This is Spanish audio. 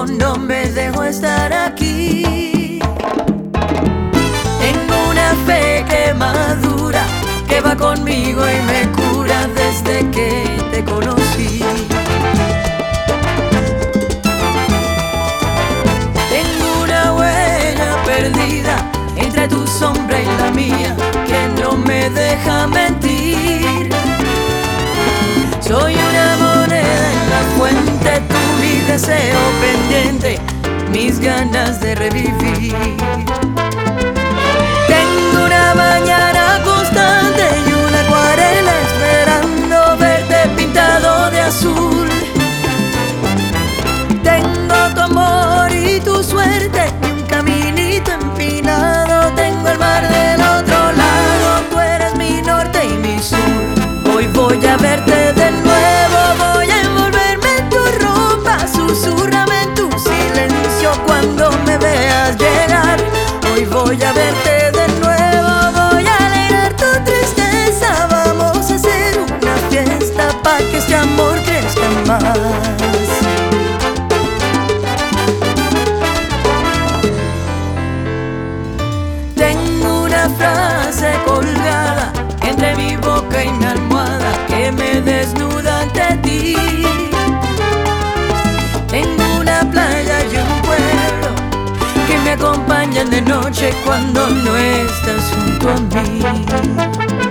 tiempo no me dejo estar aquí. Tengo una fe que madura, que va conmigo y me cura desde que te conocí. Tengo una huella perdida entre tu sombra y la mía, que no me deja mentir. Soy una moneda en la fuente, tú mi deseo pendiente, mis ganas de revivir. Tengo una mañana constante y una acuarela esperando verte pintado de azul. Tengo tu amor y tu suerte y un caminito empinado. Tengo el mar del otro lado, tú eres mi norte y mi sur. Hoy voy a verte de nuevo, voy a envolverme en tu ropa. Susurrame en tu silencio cuando me veas llegar. Hoy voy a verte de nuevo, voy a alegrar tu tristeza. Vamos a hacer una fiesta para que este amor crezca más. Tengo una frase colgada entre mi boca y mi almohada que me desnuda ante ti. Tengo una playa y un pueblo que me acompañan de noche cuando no estás junto a mí.